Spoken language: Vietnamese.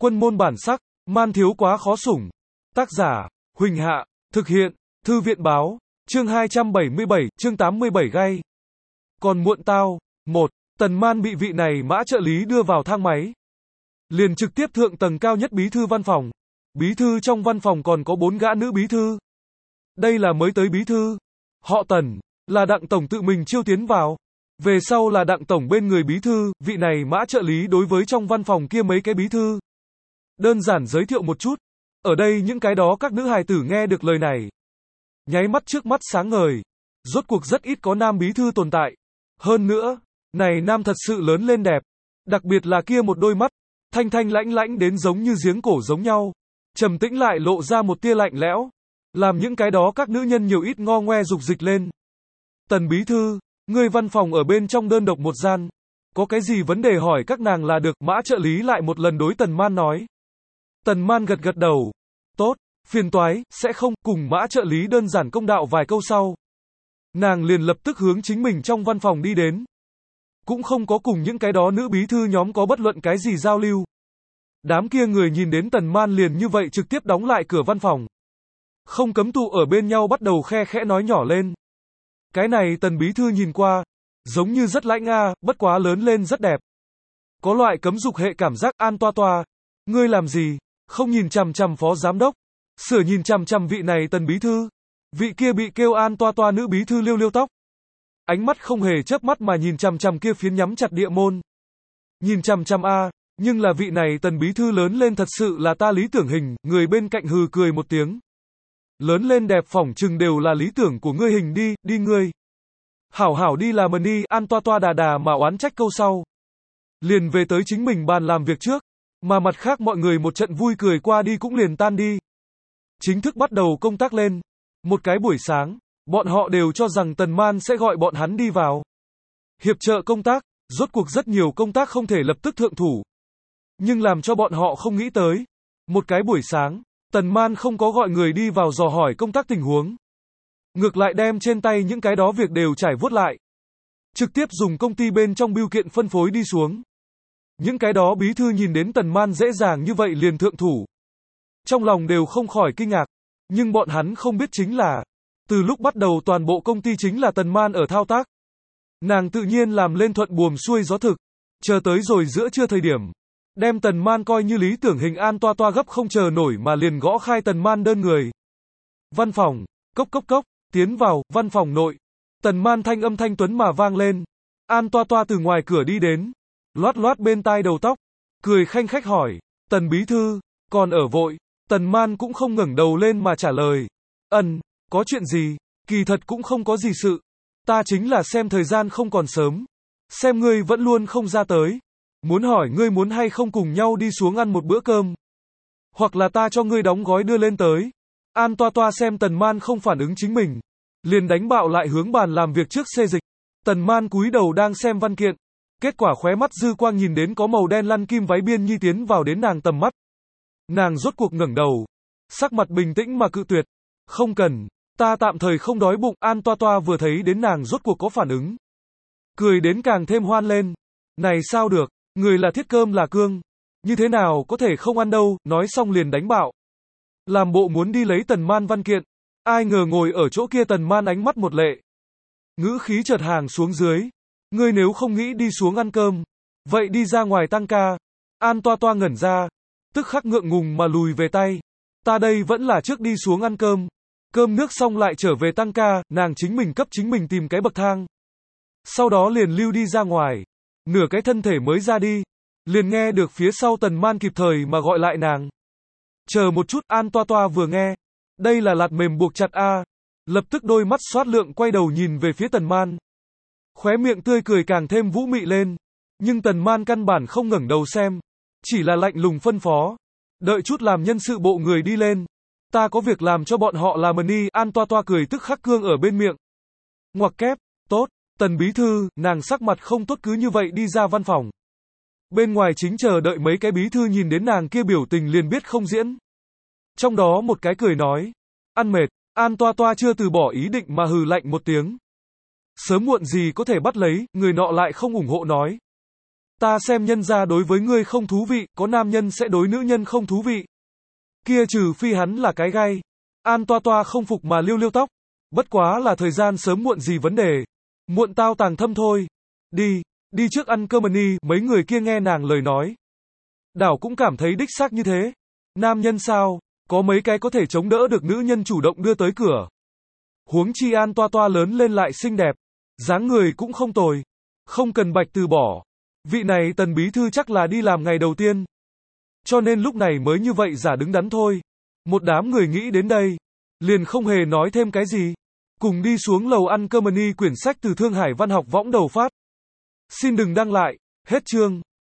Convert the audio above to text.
Quân môn bản sắc, man thiếu quá khó sủng. Tác giả, Huỳnh Hạ, thực hiện, Thư viện báo, chương 277, chương 87 gay. Còn muộn tao. 1. Tần Man bị vị này mã trợ lý đưa vào thang máy. Liền trực tiếp thượng tầng cao nhất bí thư văn phòng. Bí thư trong văn phòng còn có 4 gã nữ bí thư. Đây là mới tới bí thư. Họ Tần, là Đặng Tổng tự mình chiêu tiến vào. Về sau là Đặng Tổng bên người bí thư, vị này mã trợ lý đối với trong văn phòng kia mấy cái bí thư. Đơn giản giới thiệu một chút. Ở đây những cái đó các nữ hài tử nghe được lời này. Nháy mắt trước mắt sáng ngời. Rốt cuộc rất ít có nam bí thư tồn tại. Hơn nữa, này nam thật sự lớn lên đẹp. Đặc biệt là kia một đôi mắt, thanh thanh lãnh lãnh đến giống như giếng cổ giống nhau. Trầm tĩnh lại lộ ra một tia lạnh lẽo. Làm những cái đó các nữ nhân nhiều ít ngo ngoe dục dịch lên. Tần bí thư, ngươi văn phòng ở bên trong đơn độc một gian. Có cái gì vấn đề hỏi các nàng là được, mã trợ lý lại một lần đối Tần Man nói. Tần Man gật gật đầu. Tốt, phiền toái, sẽ không, cùng mã trợ lý đơn giản công đạo vài câu sau. Nàng liền lập tức hướng chính mình trong văn phòng đi đến. Cũng không có cùng những cái đó nữ bí thư nhóm có bất luận cái gì giao lưu. Đám kia người nhìn đến Tần Man liền như vậy trực tiếp đóng lại cửa văn phòng. Không cấm tụ ở bên nhau bắt đầu khe khẽ nói nhỏ lên. Cái này Tần bí thư nhìn qua, giống như rất lãnh bất quá lớn lên rất đẹp. Có loại cấm dục hệ cảm giác. An Toa Toa, ngươi làm gì, không nhìn chằm chằm phó giám đốc, sửa nhìn chằm chằm vị này Tần bí thư. Vị kia bị kêu An Toa Toa nữ bí thư liêu liêu tóc. Ánh mắt không hề chớp mắt mà nhìn chằm chằm kia phiến nhắm chặt địa môn. Nhìn chằm chằm nhưng là vị này Tần bí thư lớn lên thật sự là ta lý tưởng hình, người bên cạnh hừ cười một tiếng. Lớn lên đẹp phỏng chừng đều là lý tưởng của ngươi hình đi, đi ngươi. Hảo hảo đi làm ơn đi. An Toa Toa đà đà mà oán trách câu sau. Liền về tới chính mình bàn làm việc trước, mà mặt khác mọi người một trận vui cười qua đi cũng liền tan đi. Chính thức bắt đầu công tác lên. Một cái buổi sáng, bọn họ đều cho rằng Tần Man sẽ gọi bọn hắn đi vào hiệp trợ công tác, rốt cuộc rất nhiều công tác không thể lập tức thượng thủ. Nhưng làm cho bọn họ không nghĩ tới, một cái buổi sáng, Tần Man không có gọi người đi vào dò hỏi công tác tình huống. Ngược lại đem trên tay những cái đó việc đều trải vuốt lại. Trực tiếp dùng công ty bên trong bưu kiện phân phối đi xuống. Những cái đó bí thư nhìn đến Tần Man dễ dàng như vậy liền thượng thủ. Trong lòng đều không khỏi kinh ngạc. Nhưng bọn hắn không biết chính là, từ lúc bắt đầu toàn bộ công ty chính là Tần Man ở thao tác. Nàng tự nhiên làm lên thuận buồm xuôi gió thực. Chờ tới rồi giữa trưa thời điểm, đem Tần Man coi như lý tưởng hình. An Toa Toa gấp không chờ nổi mà liền gõ khai Tần Man đơn người. Văn phòng, cốc cốc cốc, tiến vào, văn phòng nội. Tần Man thanh âm thanh tuấn mà vang lên. An Toa Toa từ ngoài cửa đi đến, loát loát bên tai đầu tóc, cười khanh khách hỏi, Tần bí thư, còn ở vội? Tần Man cũng không ngẩng đầu lên mà trả lời. Có chuyện gì? Kỳ thật cũng không có gì sự. Ta chính là xem thời gian không còn sớm. Xem ngươi vẫn luôn không ra tới. Muốn hỏi ngươi muốn hay không cùng nhau đi xuống ăn một bữa cơm. Hoặc là ta cho ngươi đóng gói đưa lên tới. An Toa Toa xem Tần Man không phản ứng chính mình. Liền đánh bạo lại hướng bàn làm việc trước xê dịch. Tần Man cúi đầu đang xem văn kiện. Kết quả khóe mắt dư quang nhìn đến có màu đen lăn kim váy biên nhi tiến vào đến nàng tầm mắt. Nàng rốt cuộc ngẩng đầu. Sắc mặt bình tĩnh mà cự tuyệt. Không cần, ta tạm thời không đói bụng. An Toa Toa vừa thấy đến nàng rốt cuộc có phản ứng. Cười đến càng thêm hoan lên. Này sao được, người là thiết cơm là cương. Như thế nào có thể không ăn đâu, nói xong liền đánh bạo. Làm bộ muốn đi lấy Tần Man văn kiện. Ai ngờ ngồi ở chỗ kia Tần Man ánh mắt một lệ. Ngữ khí chợt hàng xuống dưới. Ngươi nếu không nghĩ đi xuống ăn cơm, vậy đi ra ngoài tăng ca. An Toa Toa ngẩn ra. Tức khắc ngượng ngùng mà lùi về tay. Ta đây vẫn là trước đi xuống ăn cơm. Cơm nước xong lại trở về tăng ca, nàng chính mình cấp chính mình tìm cái bậc thang. Sau đó liền lưu đi ra ngoài. Nửa cái thân thể mới ra đi. Liền nghe được phía sau Tần Man kịp thời mà gọi lại nàng. Chờ một chút. An Toa Toa vừa nghe. Đây là lạt mềm buộc chặt lập tức đôi mắt xoát lượng quay đầu nhìn về phía Tần Man. Khóe miệng tươi cười càng thêm vũ mị lên. Nhưng Tần Man căn bản không ngẩng đầu xem. Chỉ là lạnh lùng phân phó. Đợi chút làm nhân sự bộ người đi lên. Ta có việc làm cho bọn họ làm đi. An Toa Toa cười tức khắc cương ở bên miệng. Ngoặc kép, tốt. Tần bí thư, nàng sắc mặt không tốt cứ như vậy đi ra văn phòng. Bên ngoài chính chờ đợi mấy cái bí thư nhìn đến nàng kia biểu tình liền biết không diễn. Trong đó một cái cười nói. Ăn mệt. An Toa Toa chưa từ bỏ ý định mà hừ lạnh một tiếng. Sớm muộn gì có thể bắt lấy, người nọ lại không ủng hộ nói. Ta xem nhân gia đối với ngươi không thú vị, có nam nhân sẽ đối nữ nhân không thú vị. Kia trừ phi hắn là cái gay. An Toa Toa không phục mà liêu liêu tóc. Bất quá là thời gian sớm muộn gì vấn đề. Muộn tao tàng thâm thôi. Đi trước ăn cơm đi, mấy người kia nghe nàng lời nói. Đảo cũng cảm thấy đích xác như thế. Nam nhân sao, có mấy cái có thể chống đỡ được nữ nhân chủ động đưa tới cửa. Huống chi An Toa Toa lớn lên lại xinh đẹp. Dáng người cũng không tồi. Không cần Bạch từ bỏ. Vị này Tần bí thư chắc là đi làm ngày đầu tiên. Cho nên lúc này mới như vậy giả đứng đắn thôi. Một đám người nghĩ đến đây. Liền không hề nói thêm cái gì. Cùng đi xuống lầu ăn cơm đi, quyển sách từ Thương Hải Văn học võng đầu phát. Xin đừng đăng lại. Hết chương.